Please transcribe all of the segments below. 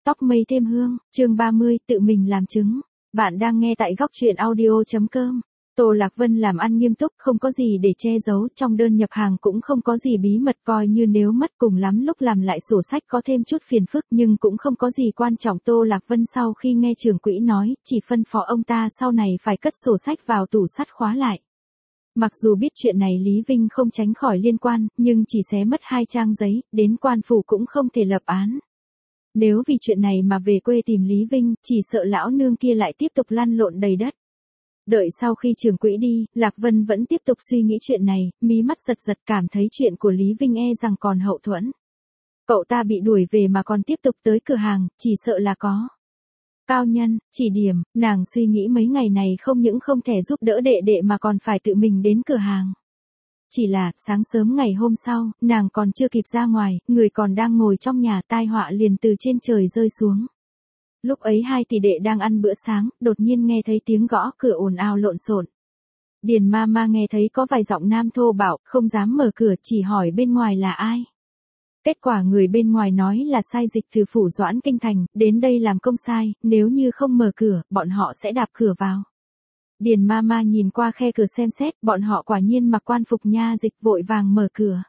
tóc mây thêm hương, chương 30, tự mình làm chứng. Bạn đang nghe tại góc truyện audio.com. Tô Lạc Vân làm ăn nghiêm túc, không có gì để che giấu, trong đơn nhập hàng cũng không có gì bí mật, coi như nếu mất cùng lắm lúc làm lại sổ sách có thêm chút phiền phức nhưng cũng không có gì quan trọng. Tô Lạc Vân sau khi nghe trưởng quỹ nói, chỉ phân phó ông ta sau này phải cất sổ sách vào tủ sắt khóa lại. Mặc dù biết chuyện này Lý Vinh không tránh khỏi liên quan, nhưng chỉ xé mất 2 trang giấy, đến quan phủ cũng không thể lập án. Nếu vì chuyện này mà về quê tìm Lý Vinh, chỉ sợ lão nương kia lại tiếp tục lăn lộn đầy đất. Đợi sau khi trưởng quỹ đi, Lạc Vân vẫn tiếp tục suy nghĩ chuyện này, mí mắt giật giật cảm thấy chuyện của Lý Vinh rằng còn hậu thuẫn. Cậu ta bị đuổi về mà còn tiếp tục tới cửa hàng, chỉ sợ là có cao nhân, chỉ điểm. Nàng suy nghĩ mấy ngày này không những không thể giúp đỡ đệ đệ mà còn phải tự mình đến cửa hàng. Chỉ là, sáng sớm ngày hôm sau, nàng còn chưa kịp ra ngoài, người còn đang ngồi trong nhà, tai họa liền từ trên trời rơi xuống. Lúc ấy 2 tỷ đệ đang ăn bữa sáng, đột nhiên nghe thấy tiếng gõ cửa ồn ào lộn xộn. Điền Mama nghe thấy có vài giọng nam thô bạo, không dám mở cửa, chỉ hỏi bên ngoài là ai. Kết quả người bên ngoài nói là sai dịch từ phủ Doãn Kinh Thành, đến đây làm công sai, nếu như không mở cửa, bọn họ sẽ đạp cửa vào. Điền Mama nhìn qua khe cửa xem xét, bọn họ quả nhiên mặc quan phục nha dịch, vội vàng mở cửa.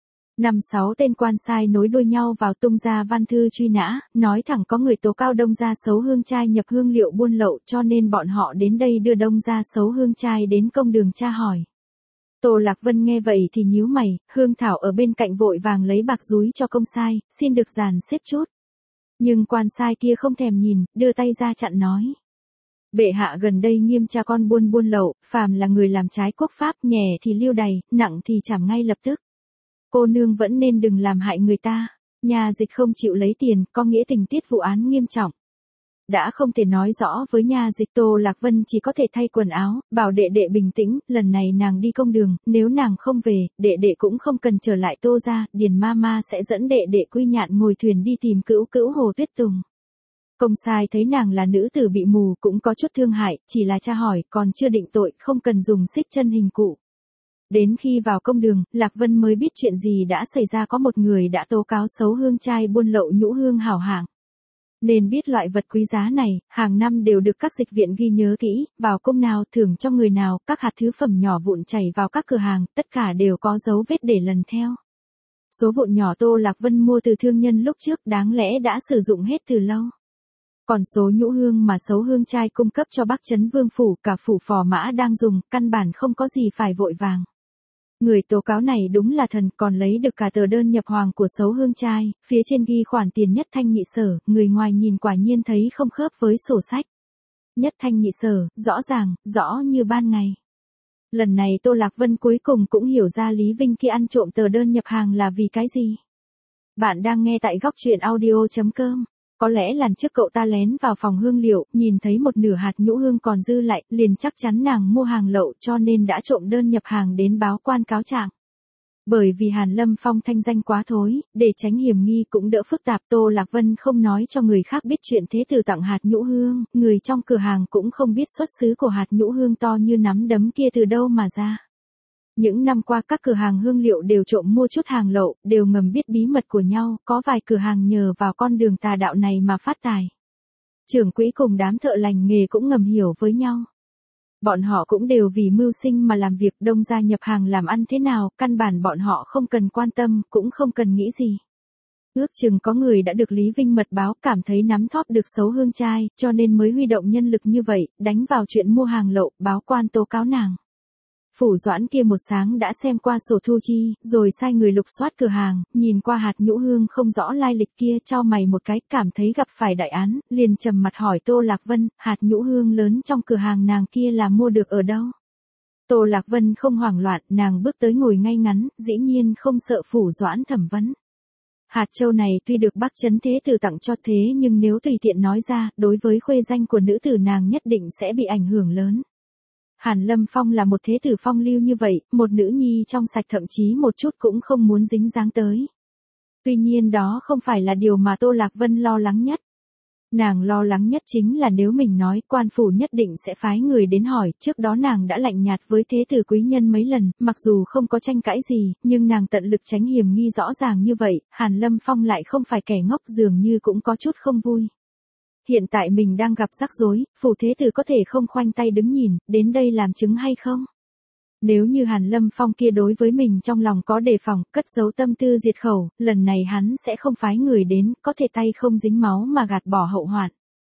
5-6 tên quan sai nối đuôi nhau vào tung ra văn thư truy nã, nói thẳng có người tố cao Đông Gia Sấu Hương Trai nhập hương liệu buôn lậu, cho nên bọn họ đến đây đưa Đông Gia Sấu Hương Trai đến công đường tra hỏi. Tô Lạc Vân nghe vậy thì nhíu mày, Hương Thảo ở bên cạnh vội vàng lấy bạc dúi cho công sai, xin được dàn xếp chút. Nhưng quan sai kia không thèm nhìn, đưa tay ra chặn nói. Bệ hạ gần đây nghiêm tra con buôn lậu, phàm là người làm trái quốc pháp, nhẹ thì lưu đày, nặng thì trảm ngay lập tức. Cô nương vẫn nên đừng làm hại người ta. Nhà dịch không chịu lấy tiền, có nghĩa tình tiết vụ án nghiêm trọng. Đã không thể nói rõ với nhà dịch, Tô Lạc Vân chỉ có thể thay quần áo, bảo đệ đệ bình tĩnh, lần này nàng đi công đường, nếu nàng không về, đệ đệ cũng không cần trở lại Tô gia, Điền Mama sẽ dẫn đệ đệ Quy Nhạn ngồi thuyền đi tìm cữu cữu Hồ Tuyết Tùng. Công sai thấy nàng là nữ tử bị mù cũng có chút thương hại, chỉ là tra hỏi, còn chưa định tội, không cần dùng xích chân hình cụ. Đến khi vào công đường, Lạc Vân mới biết chuyện gì đã xảy ra, có một người đã tố cáo Sấu Hương Trai buôn lậu nhũ hương hảo hạng. Nên biết loại vật quý giá này, hàng năm đều được các dịch viện ghi nhớ kỹ, vào công nào thưởng cho người nào, các hạt thứ phẩm nhỏ vụn chảy vào các cửa hàng, tất cả đều có dấu vết để lần theo. Số vụn nhỏ Tô Lạc Vân mua từ thương nhân lúc trước đáng lẽ đã sử dụng hết từ lâu. Còn số nhũ hương mà Sấu Hương Trai cung cấp cho Bắc Trấn Vương phủ, cả phủ Phò Mã đang dùng, căn bản không có gì phải vội vàng. Người tố cáo này đúng là thần, còn lấy được cả tờ đơn nhập hoàng của Sấu Hương Trai, phía trên ghi khoản tiền nhất thanh nhị sở, người ngoài nhìn quả nhiên thấy không khớp với sổ sách. Nhất thanh nhị sở, rõ ràng, rõ như ban ngày. Lần này Tô Lạc Vân cuối cùng cũng hiểu ra Lý Vinh kia ăn trộm tờ đơn nhập hàng là vì cái gì. Bạn đang nghe tại góc truyện audio.com. Có lẽ lần trước cậu ta lén vào phòng hương liệu, nhìn thấy một nửa hạt nhũ hương còn dư lại, liền chắc chắn nàng mua hàng lậu cho nên đã trộm đơn nhập hàng đến báo quan cáo trạng. Bởi vì Hàn Lâm Phong thanh danh quá thối, để tránh hiểm nghi cũng đỡ phức tạp, Tô Lạc Vân không nói cho người khác biết chuyện thế tử tặng hạt nhũ hương, người trong cửa hàng cũng không biết xuất xứ của hạt nhũ hương to như nắm đấm kia từ đâu mà ra. Những năm qua các cửa hàng hương liệu đều trộm mua chút hàng lậu, đều ngầm biết bí mật của nhau, có vài cửa hàng nhờ vào con đường tà đạo này mà phát tài. Trưởng quỹ cùng đám thợ lành nghề cũng ngầm hiểu với nhau. Bọn họ cũng đều vì mưu sinh mà làm việc, Đông gia nhập hàng làm ăn thế nào, căn bản bọn họ không cần quan tâm, cũng không cần nghĩ gì. Ước chừng có người đã được Lý Vinh mật báo, cảm thấy nắm thóp được Sấu Hương Trai, cho nên mới huy động nhân lực như vậy, đánh vào chuyện mua hàng lậu, báo quan tố cáo nàng. Phủ Doãn kia một sáng đã xem qua sổ thu chi, rồi sai người lục soát cửa hàng, nhìn qua hạt nhũ hương không rõ lai lịch kia, chau mày một cái, cảm thấy gặp phải đại án, liền trầm mặt hỏi Tô Lạc Vân, hạt nhũ hương lớn trong cửa hàng nàng kia là mua được ở đâu? Tô Lạc Vân không hoảng loạn, nàng bước tới ngồi ngay ngắn, dĩ nhiên không sợ Phủ Doãn thẩm vấn. Hạt châu này tuy được Bắc Trấn thế tử tặng cho, thế nhưng nếu tùy tiện nói ra, đối với khuê danh của nữ tử nàng nhất định sẽ bị ảnh hưởng lớn. Hàn Lâm Phong là một thế tử phong lưu như vậy, một nữ nhi trong sạch thậm chí một chút cũng không muốn dính dáng tới. Tuy nhiên đó không phải là điều mà Tô Lạc Vân lo lắng nhất. Nàng lo lắng nhất chính là nếu mình nói quan phủ nhất định sẽ phái người đến hỏi, trước đó nàng đã lạnh nhạt với thế tử quý nhân mấy lần, mặc dù không có tranh cãi gì, nhưng nàng tận lực tránh hiểm nghi rõ ràng như vậy, Hàn Lâm Phong lại không phải kẻ ngốc dường như cũng có chút không vui. Hiện tại mình đang gặp rắc rối, phủ thế tử có thể không khoanh tay đứng nhìn, đến đây làm chứng hay không? Nếu như Hàn Lâm Phong kia đối với mình trong lòng có đề phòng, cất giấu tâm tư diệt khẩu, lần này hắn sẽ không phái người đến, có thể tay không dính máu mà gạt bỏ hậu hoạn.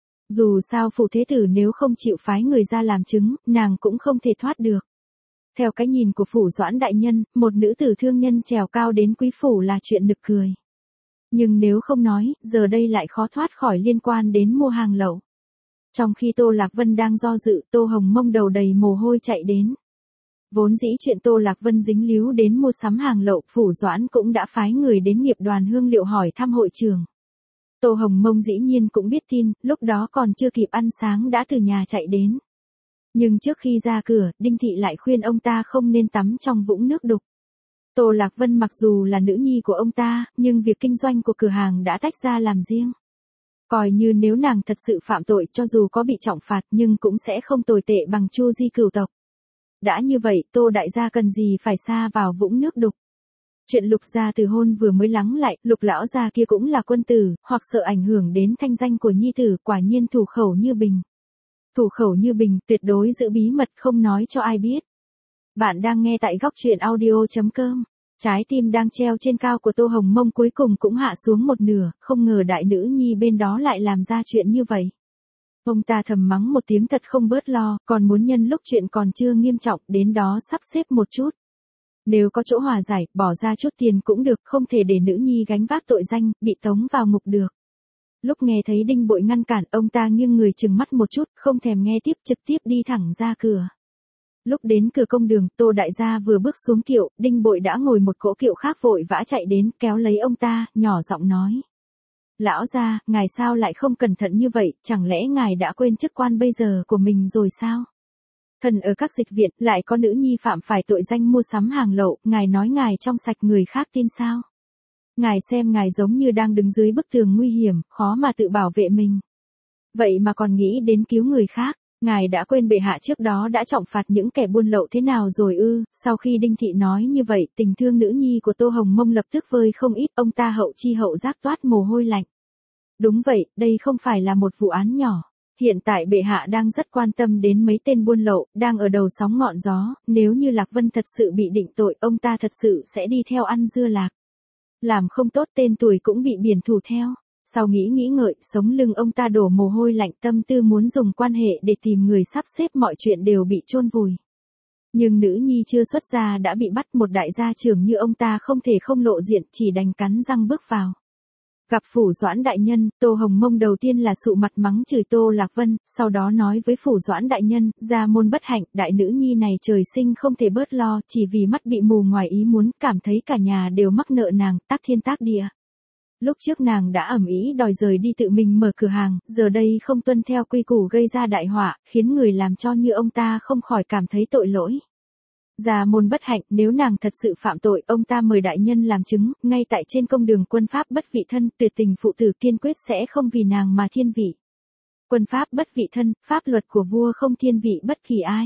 Dù sao phủ thế tử nếu không chịu phái người ra làm chứng, nàng cũng không thể thoát được. Theo cái nhìn của phủ Doãn đại nhân, một nữ tử thương nhân trèo cao đến quý phủ là chuyện nực cười. Nhưng nếu không nói, giờ đây lại khó thoát khỏi liên quan đến mua hàng lậu. Trong khi Tô Lạc Vân đang do dự, Tô Hồng Mông đầu đầy mồ hôi chạy đến. Vốn dĩ chuyện Tô Lạc Vân dính líu đến mua sắm hàng lậu, phủ Doãn cũng đã phái người đến nghiệp đoàn hương liệu hỏi thăm hội trưởng. Tô Hồng Mông dĩ nhiên cũng biết tin, lúc đó còn chưa kịp ăn sáng đã từ nhà chạy đến. Nhưng trước khi ra cửa, Đinh Thị lại khuyên ông ta không nên tắm trong vũng nước đục. Tô Lạc Vân mặc dù là nữ nhi của ông ta, nhưng việc kinh doanh của cửa hàng đã tách ra làm riêng. Coi như nếu nàng thật sự phạm tội cho dù có bị trọng phạt nhưng cũng sẽ không tồi tệ bằng Chu Di cửu tộc. Đã như vậy, Tô đại gia cần gì phải sa vào vũng nước đục. Chuyện Lục gia từ hôn vừa mới lắng lại, Lục lão gia kia cũng là quân tử, hoặc sợ ảnh hưởng đến thanh danh của nhi tử, quả nhiên thủ khẩu như bình. Thủ khẩu như bình, tuyệt đối giữ bí mật không nói cho ai biết. Bạn đang nghe tại góc truyện audio.com. Trái tim đang treo trên cao của Tô Hồng Mông cuối cùng cũng hạ xuống một nửa, không ngờ đại nữ nhi bên đó lại làm ra chuyện như vậy. Ông ta thầm mắng một tiếng thật không bớt lo, còn muốn nhân lúc chuyện còn chưa nghiêm trọng đến đó sắp xếp một chút. Nếu có chỗ hòa giải, bỏ ra chút tiền cũng được, không thể để nữ nhi gánh vác tội danh, bị tống vào ngục được. Lúc nghe thấy Đinh Bội ngăn cản, ông ta nghiêng người chừng mắt một chút, không thèm nghe tiếp, trực tiếp đi thẳng ra cửa. Lúc đến cửa công đường, Tô đại gia vừa bước xuống kiệu, Đinh Bội đã ngồi một cỗ kiệu khác vội vã chạy đến, kéo lấy ông ta, nhỏ giọng nói. Lão gia, ngài sao lại không cẩn thận như vậy, chẳng lẽ ngài đã quên chức quan bây giờ của mình rồi sao? Thần ở các dịch viện, lại có nữ nhi phạm phải tội danh mua sắm hàng lậu, ngài nói ngài trong sạch người khác tin sao? Ngài xem ngài giống như đang đứng dưới bức tường nguy hiểm, khó mà tự bảo vệ mình. Vậy mà còn nghĩ đến cứu người khác. Ngài đã quên bệ hạ trước đó đã trọng phạt những kẻ buôn lậu thế nào rồi ư? Sau khi Đinh Thị nói như vậy, tình thương nữ nhi của Tô Hồng Mông lập tức vơi không ít, ông ta hậu chi hậu giác toát mồ hôi lạnh. Đúng vậy, đây không phải là một vụ án nhỏ. Hiện tại bệ hạ đang rất quan tâm đến mấy tên buôn lậu, đang ở đầu sóng ngọn gió, nếu như Lạc Vân thật sự bị định tội, ông ta thật sự sẽ đi theo ăn dưa lạc. Làm không tốt tên tuổi cũng bị biển thủ theo. Sau nghĩ ngợi, sống lưng ông ta đổ mồ hôi lạnh, tâm tư muốn dùng quan hệ để tìm người sắp xếp mọi chuyện đều bị chôn vùi. Nhưng nữ nhi chưa xuất gia đã bị bắt, một đại gia trưởng như ông ta không thể không lộ diện, chỉ đành cắn răng bước vào. Gặp phủ Doãn đại nhân, Tô Hồng Mông đầu tiên là sụ mặt mắng chửi Tô Lạc Vân, sau đó nói với phủ Doãn đại nhân, gia môn bất hạnh, đại nữ nhi này trời sinh không thể bớt lo, chỉ vì mắt bị mù ngoài ý muốn, cảm thấy cả nhà đều mắc nợ nàng, tác thiên tác địa. Lúc trước nàng đã ầm ĩ đòi rời đi tự mình mở cửa hàng, giờ đây không tuân theo quy củ gây ra đại họa, khiến người làm cho như ông ta không khỏi cảm thấy tội lỗi. Gia môn bất hạnh, nếu nàng thật sự phạm tội, ông ta mời đại nhân làm chứng, ngay tại trên công đường quân pháp bất vị thân, tuyệt tình phụ tử kiên quyết sẽ không vì nàng mà thiên vị. Quân pháp bất vị thân, pháp luật của vua không thiên vị bất kỳ ai.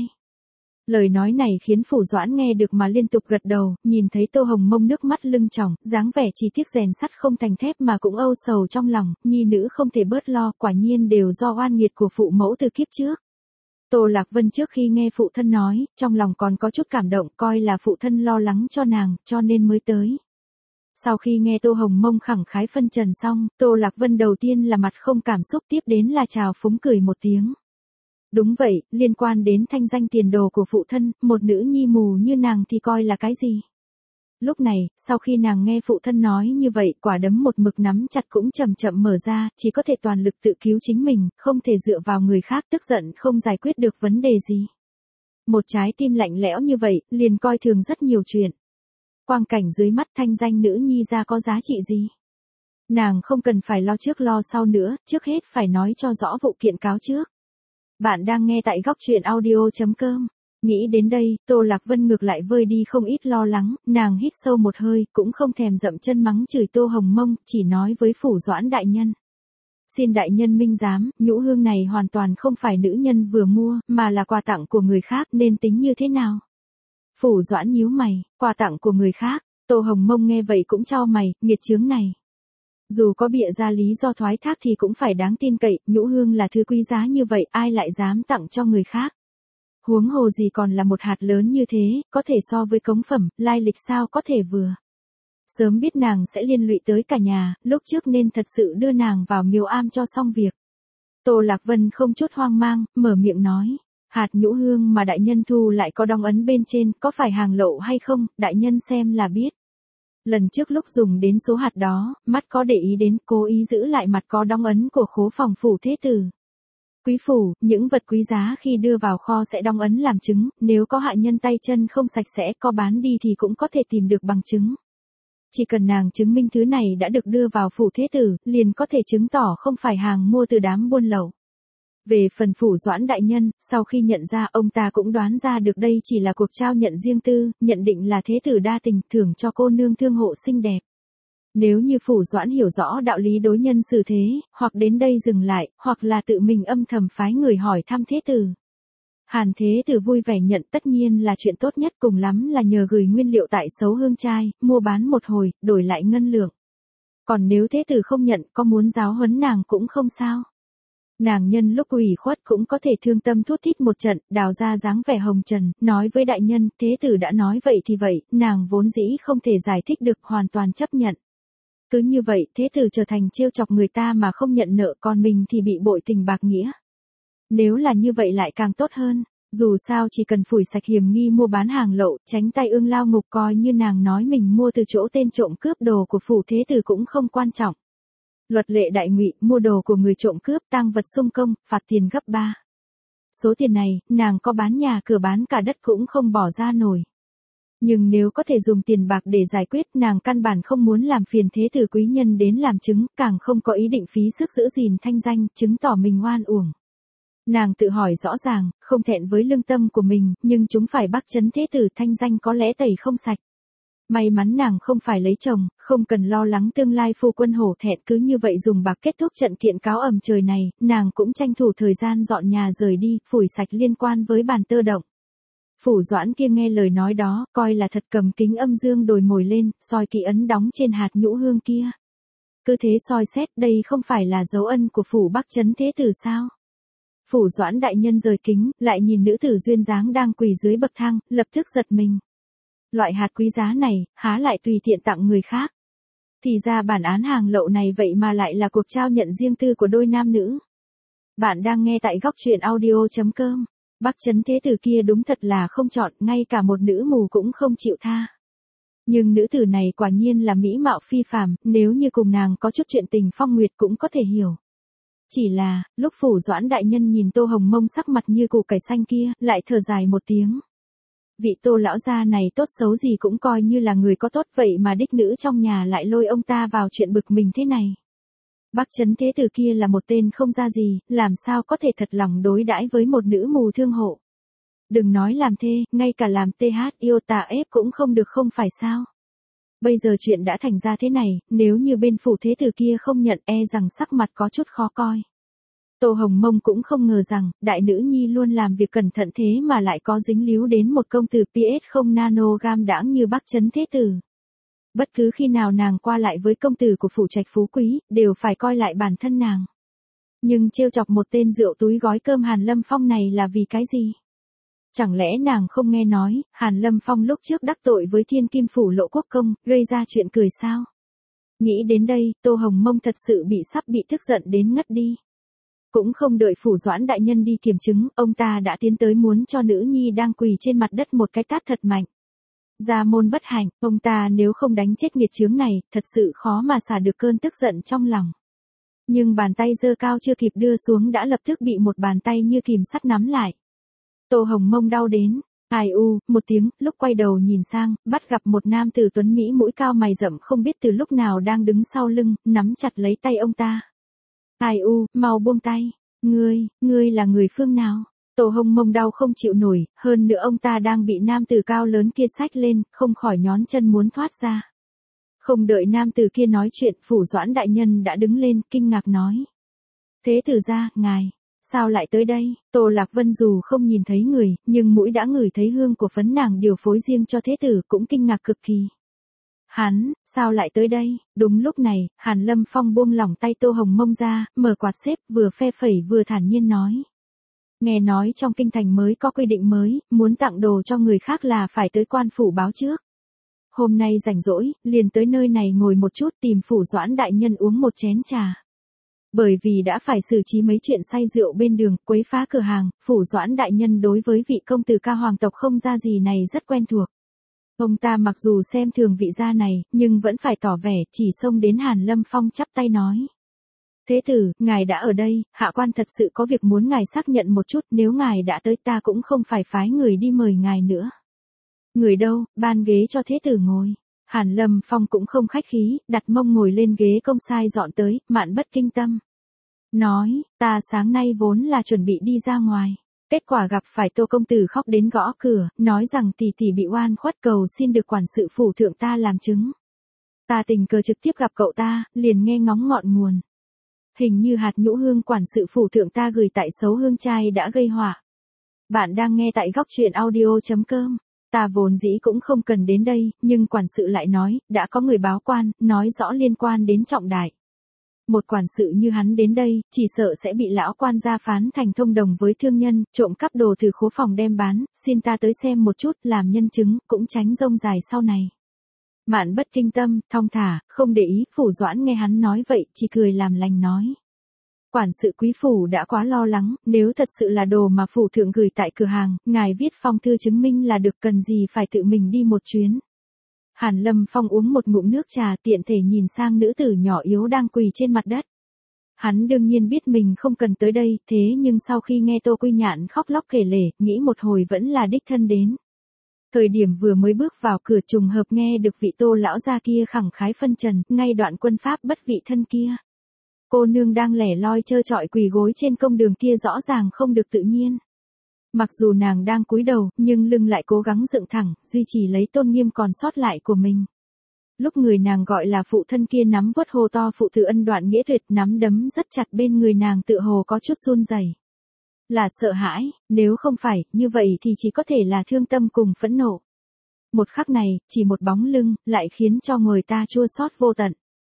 Lời nói này khiến phủ Doãn nghe được mà liên tục gật đầu, nhìn thấy Tô Hồng Mông nước mắt lưng tròng, dáng vẻ chỉ tiếc rèn sắt không thành thép mà cũng âu sầu trong lòng, nhi nữ không thể bớt lo, quả nhiên đều do oan nghiệt của phụ mẫu từ kiếp trước. Tô Lạc Vân trước khi nghe phụ thân nói, trong lòng còn có chút cảm động, coi là phụ thân lo lắng cho nàng, cho nên mới tới. Sau khi nghe Tô Hồng Mông khẳng khái phân trần xong, Tô Lạc Vân đầu tiên là mặt không cảm xúc, tiếp đến là chào phúng cười một tiếng. Đúng vậy, liên quan đến thanh danh tiền đồ của phụ thân, một nữ nhi mù như nàng thì coi là cái gì? Lúc này, sau khi nàng nghe phụ thân nói như vậy, quả đấm một mực nắm chặt cũng chậm chậm mở ra, chỉ có thể toàn lực tự cứu chính mình, không thể dựa vào người khác, tức giận không giải quyết được vấn đề gì. Một trái tim lạnh lẽo như vậy, liền coi thường rất nhiều chuyện. Quang cảnh dưới mắt thanh danh nữ nhi ra có giá trị gì? Nàng không cần phải lo trước lo sau nữa, trước hết phải nói cho rõ vụ kiện cáo trước. Bạn đang nghe tại góc truyện audio.com. Nghĩ đến đây, Tô Lạc Vân ngược lại vơi đi không ít lo lắng, nàng hít sâu một hơi, cũng không thèm dậm chân mắng chửi Tô Hồng Mông, chỉ nói với phủ Doãn đại nhân. Xin đại nhân minh giám, nhũ hương này hoàn toàn không phải nữ nhân vừa mua, mà là quà tặng của người khác, nên tính như thế nào? Phủ Doãn nhíu mày, quà tặng của người khác. Tô Hồng Mông nghe vậy cũng chau mày, nghiệt chướng này. Dù có bịa ra lý do thoái thác thì cũng phải đáng tin cậy, nhũ hương là thứ quý giá như vậy, ai lại dám tặng cho người khác? Huống hồ gì còn là một hạt lớn như thế, có thể so với cống phẩm, lai lịch sao có thể vừa. Sớm biết nàng sẽ liên lụy tới cả nhà, lúc trước nên thật sự đưa nàng vào miếu am cho xong việc. Tô Lạc Vân không chút hoang mang, mở miệng nói. Hạt nhũ hương mà đại nhân thu lại có đóng ấn bên trên, có phải hàng lậu hay không, đại nhân xem là biết. Lần trước lúc dùng đến số hạt đó, mắt có để ý đến, cố ý giữ lại mặt có đóng ấn của khố phòng phủ thế tử. Quý phủ, những vật quý giá khi đưa vào kho sẽ đóng ấn làm chứng, nếu có hạ nhân tay chân không sạch sẽ có bán đi thì cũng có thể tìm được bằng chứng. Chỉ cần nàng chứng minh thứ này đã được đưa vào phủ thế tử, liền có thể chứng tỏ không phải hàng mua từ đám buôn lậu. Về phần Phủ Doãn đại nhân, sau khi nhận ra ông ta cũng đoán ra được đây chỉ là cuộc trao nhận riêng tư, nhận định là thế tử đa tình thưởng cho cô nương thương hộ xinh đẹp. Nếu như Phủ Doãn hiểu rõ đạo lý đối nhân xử thế, hoặc đến đây dừng lại, hoặc là tự mình âm thầm phái người hỏi thăm thế tử. Hàn thế tử vui vẻ nhận, tất nhiên là chuyện tốt nhất, cùng lắm là nhờ gửi nguyên liệu tại Sấu Hương Trai, mua bán một hồi, đổi lại ngân lượng. Còn nếu thế tử không nhận, có muốn giáo huấn nàng cũng không sao. Nàng nhân lúc ủy khuất cũng có thể thương tâm thút thít một trận, đào ra dáng vẻ hồng trần, nói với đại nhân, thế tử đã nói vậy thì vậy, nàng vốn dĩ không thể giải thích được, hoàn toàn chấp nhận. Cứ như vậy, thế tử trở thành trêu chọc người ta mà không nhận nợ, còn mình thì bị bội tình bạc nghĩa. Nếu là như vậy lại càng tốt hơn, dù sao chỉ cần phủi sạch hiểm nghi mua bán hàng lậu, tránh tay ương lao ngục, coi như nàng nói mình mua từ chỗ tên trộm cướp đồ của phủ thế tử cũng không quan trọng. Luật lệ đại ngụy, mua đồ của người trộm cướp, tang vật xung công, phạt tiền gấp 3. Số tiền này, nàng có bán nhà cửa bán cả đất cũng không bỏ ra nổi. Nhưng nếu có thể dùng tiền bạc để giải quyết, nàng căn bản không muốn làm phiền thế tử quý nhân đến làm chứng, càng không có ý định phí sức giữ gìn thanh danh, chứng tỏ mình oan uổng. Nàng tự hỏi rõ ràng, không thẹn với lương tâm của mình, nhưng chúng phải bắt chấn thế tử, thanh danh có lẽ tẩy không sạch. May mắn nàng không phải lấy chồng, không cần lo lắng tương lai phu quân hổ thẹn, cứ như vậy dùng bạc kết thúc trận kiện cáo ầm trời này, nàng cũng tranh thủ thời gian dọn nhà rời đi, phủi sạch liên quan với bàn tơ động. Phủ Doãn kia nghe lời nói đó, coi là thật, cầm kính âm dương đồi mồi lên, soi kỹ ấn đóng trên hạt nhũ hương kia. Cứ thế soi xét, đây không phải là dấu ân của phủ Bắc Trấn thế tử sao? Phủ Doãn đại nhân rời kính, lại nhìn nữ tử duyên dáng đang quỳ dưới bậc thang, lập tức giật mình. Loại hạt quý giá này, há lại tùy tiện tặng người khác. Thì ra bản án hàng lậu này vậy mà lại là cuộc trao nhận riêng tư của đôi nam nữ. Bạn đang nghe tại góc truyện audio.com. Bắc Trấn thế tử kia đúng thật là không chọn, ngay cả một nữ mù cũng không chịu tha. Nhưng nữ tử này quả nhiên là mỹ mạo phi phàm, nếu như cùng nàng có chút chuyện tình phong nguyệt cũng có thể hiểu. Chỉ là, lúc Phủ Doãn đại nhân nhìn Tô Hồng Mông sắc mặt như củ cải xanh kia, lại thở dài một tiếng. Vị Tô lão gia này tốt xấu gì cũng coi như là người có tốt, vậy mà đích nữ trong nhà lại lôi ông ta vào chuyện bực mình thế này. Bắc Trấn thế tử kia là một tên không ra gì, làm sao có thể thật lòng đối đãi với một nữ mù thương hộ. Đừng nói làm thê, ngay cả làm yêu tà ép cũng không được, không phải sao. Bây giờ chuyện đã thành ra thế này, nếu như bên phủ thế tử kia không nhận, e rằng sắc mặt có chút khó coi. Tô Hồng Mông cũng không ngờ rằng, đại nữ nhi luôn làm việc cẩn thận thế mà lại có dính líu đến một công tử PS không nanogam đãng như Bắc Trấn thế tử. Bất cứ khi nào nàng qua lại với công tử của phủ trạch phú quý, đều phải coi lại bản thân nàng. Nhưng trêu chọc một tên rượu túi gói cơm Hàn Lâm Phong này là vì cái gì? Chẳng lẽ nàng không nghe nói, Hàn Lâm Phong lúc trước đắc tội với Thiên Kim phủ Lộ Quốc công, gây ra chuyện cười sao? Nghĩ đến đây, Tô Hồng Mông thật sự sắp bị tức giận đến ngất đi. Cũng không đợi Phủ Doãn đại nhân đi kiểm chứng, ông ta đã tiến tới muốn cho nữ nhi đang quỳ trên mặt đất một cái tát thật mạnh. Gia môn bất hạnh, ông ta nếu không đánh chết nghiệt chướng này, thật sự khó mà xả được cơn tức giận trong lòng. Nhưng bàn tay giơ cao chưa kịp đưa xuống đã lập tức bị một bàn tay như kìm sắt nắm lại. Tô Hồng Mông đau đến, ai u, một tiếng, lúc quay đầu nhìn sang, bắt gặp một nam tử tuấn Mỹ mũi cao mày rậm không biết từ lúc nào đang đứng sau lưng, nắm chặt lấy tay ông ta. Ai u, mau buông tay, ngươi là người phương nào? Tô Hồng Mông đau không chịu nổi, hơn nữa ông ta đang bị nam tử cao lớn kia xách lên, không khỏi nhón chân muốn thoát ra. Không đợi nam tử kia nói chuyện, Phủ Doãn đại nhân đã đứng lên, kinh ngạc nói. Thế tử gia, ngài, sao lại tới đây? Tô Lạc Vân dù không nhìn thấy người, nhưng mũi đã ngửi thấy hương của phấn nàng điều phối riêng cho thế tử cũng kinh ngạc cực kỳ. Hắn, sao lại tới đây? Đúng lúc này, Hàn Lâm Phong buông lỏng tay Tô Hồng Mông ra, mở quạt xếp vừa phe phẩy vừa thản nhiên nói. Nghe nói trong kinh thành mới có quy định mới, muốn tặng đồ cho người khác là phải tới quan phủ báo trước. Hôm nay rảnh rỗi, liền tới nơi này ngồi một chút tìm Phủ Doãn đại nhân uống một chén trà. Bởi vì đã phải xử trí mấy chuyện say rượu bên đường, quấy phá cửa hàng, Phủ Doãn đại nhân đối với vị công tử ca hoàng tộc không ra gì này rất quen thuộc. Ông ta mặc dù xem thường vị gia này, nhưng vẫn phải tỏ vẻ, chỉ xông đến Hàn Lâm Phong chắp tay nói. Thế tử, ngài đã ở đây, hạ quan thật sự có việc muốn ngài xác nhận một chút, nếu ngài đã tới ta cũng không phải phái người đi mời ngài nữa. Người đâu, ban ghế cho thế tử ngồi. Hàn Lâm Phong cũng không khách khí, đặt mông ngồi lên ghế công sai dọn tới, Mạn Bất kinh tâm. Nói, ta sáng nay vốn là chuẩn bị đi ra ngoài. Kết quả gặp phải Tô công tử khóc đến gõ cửa, nói rằng tỷ tỷ bị oan khuất cầu xin được quản sự phủ thượng ta làm chứng. Ta tình cờ trực tiếp gặp cậu ta, liền nghe ngóng ngọn nguồn. Hình như hạt nhũ hương quản sự phủ thượng ta gửi tại xấu hương trai đã gây họa. Bạn đang nghe tại góc truyện audio.com. Ta vốn dĩ cũng không cần đến đây, nhưng quản sự lại nói, đã có người báo quan, nói rõ liên quan đến trọng đại. Một quản sự như hắn đến đây, chỉ sợ sẽ bị lão quan gia phán thành thông đồng với thương nhân, trộm cắp đồ từ khố phòng đem bán, xin ta tới xem một chút, làm nhân chứng, cũng tránh rông dài sau này. Mạn Bất kinh tâm, thong thả, không để ý, Phủ Doãn nghe hắn nói vậy, chỉ cười làm lành nói. Quản sự quý phủ đã quá lo lắng, nếu thật sự là đồ mà phủ thượng gửi tại cửa hàng, ngài viết phong thư chứng minh là được, cần gì phải tự mình đi một chuyến. Hàn Lâm Phong uống một ngụm nước trà, tiện thể nhìn sang nữ tử nhỏ yếu đang quỳ trên mặt đất. Hắn đương nhiên biết mình không cần tới đây, thế nhưng sau khi nghe Tô Quy Nhạn khóc lóc kể lể, nghĩ một hồi vẫn là đích thân đến. Thời điểm vừa mới bước vào cửa trùng hợp nghe được vị Tô lão gia kia khẳng khái phân trần, ngay đoạn quân pháp bất vị thân kia. Cô nương đang lẻ loi trơ trọi quỳ gối trên công đường kia rõ ràng không được tự nhiên. Mặc dù nàng đang cúi đầu, nhưng lưng lại cố gắng dựng thẳng, duy trì lấy tôn nghiêm còn sót lại của mình. Lúc người nàng gọi là phụ thân kia nắm vuốt hô to phụ tử ân đoạn nghĩa tuyệt, nắm đấm rất chặt bên người nàng tựa hồ có chút run rẩy. Là sợ hãi, nếu không phải, như vậy thì chỉ có thể là thương tâm cùng phẫn nộ. Một khắc này, chỉ một bóng lưng, lại khiến cho người ta chua xót vô tận.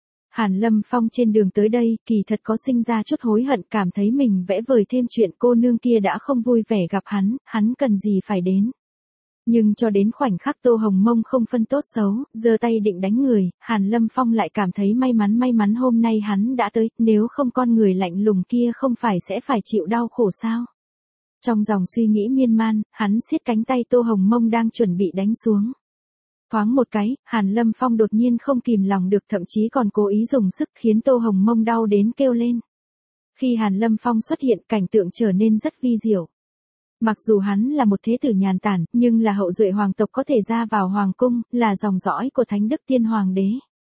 Hàn Lâm Phong trên đường tới đây, kỳ thật có sinh ra chút hối hận, cảm thấy mình vẽ vời thêm chuyện cô nương kia đã không vui vẻ gặp hắn cần gì phải đến. Nhưng cho đến khoảnh khắc Tô Hồng Mông không phân tốt xấu, giơ tay định đánh người, Hàn Lâm Phong lại cảm thấy may mắn hôm nay hắn đã tới, nếu không con người lạnh lùng kia không phải sẽ phải chịu đau khổ sao. Trong dòng suy nghĩ miên man, hắn siết cánh tay Tô Hồng Mông đang chuẩn bị đánh xuống. Thoáng một cái, Hàn Lâm Phong đột nhiên không kìm lòng được, thậm chí còn cố ý dùng sức khiến Tô Hồng Mông đau đến kêu lên. Khi Hàn Lâm Phong xuất hiện, cảnh tượng trở nên rất vi diệu. Mặc dù hắn là một thế tử nhàn tản, nhưng là hậu duệ hoàng tộc có thể ra vào hoàng cung, là dòng dõi của Thánh Đức Tiên Hoàng đế.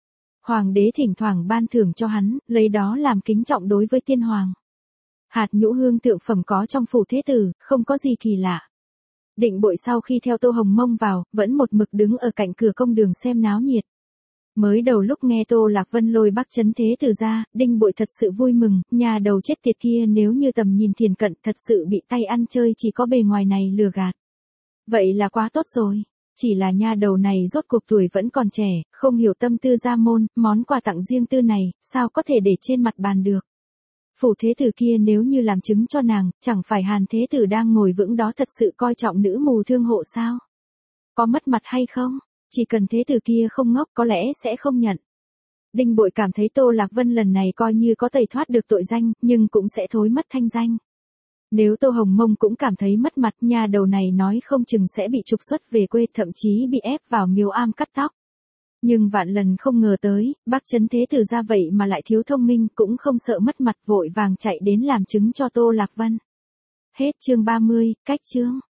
Hoàng đế thỉnh thoảng ban thưởng cho hắn, lấy đó làm kính trọng đối với tiên hoàng. Hạt nhũ hương thượng phẩm có trong phủ thế tử, không có gì kỳ lạ. Định Bội sau khi theo Tô Hồng Mông vào, vẫn một mực đứng ở cạnh cửa công đường xem náo nhiệt. Mới đầu lúc nghe Tô Lạc Vân lôi Bắc Chấn thế tử ra, Đinh Bội thật sự vui mừng, nhà đầu chết tiệt kia nếu như tầm nhìn thiền cận thật sự bị tay ăn chơi chỉ có bề ngoài này lừa gạt. Vậy là quá tốt rồi. Chỉ là nha đầu này rốt cuộc tuổi vẫn còn trẻ, không hiểu tâm tư gia môn, món quà tặng riêng tư này, sao có thể để trên mặt bàn được. Phủ thế tử kia nếu như làm chứng cho nàng, chẳng phải Hàn thế tử đang ngồi vững đó thật sự coi trọng nữ mù thương hộ sao? Có mất mặt hay không? Chỉ cần thế tử kia không ngốc có lẽ sẽ không nhận. Đinh Bội cảm thấy Tô Lạc Vân lần này coi như có tẩy thoát được tội danh, nhưng cũng sẽ thối mất thanh danh. Nếu Tô Hồng Mông cũng cảm thấy mất mặt, nha đầu này nói không chừng sẽ bị trục xuất về quê, thậm chí bị ép vào miếu am cắt tóc. Nhưng vạn lần không ngờ tới, Bắc Chấn thế tử ra vậy mà lại thiếu thông minh, cũng không sợ mất mặt, vội vàng chạy đến làm chứng cho Tô Lạc Vân. Hết chương 30, cách chương.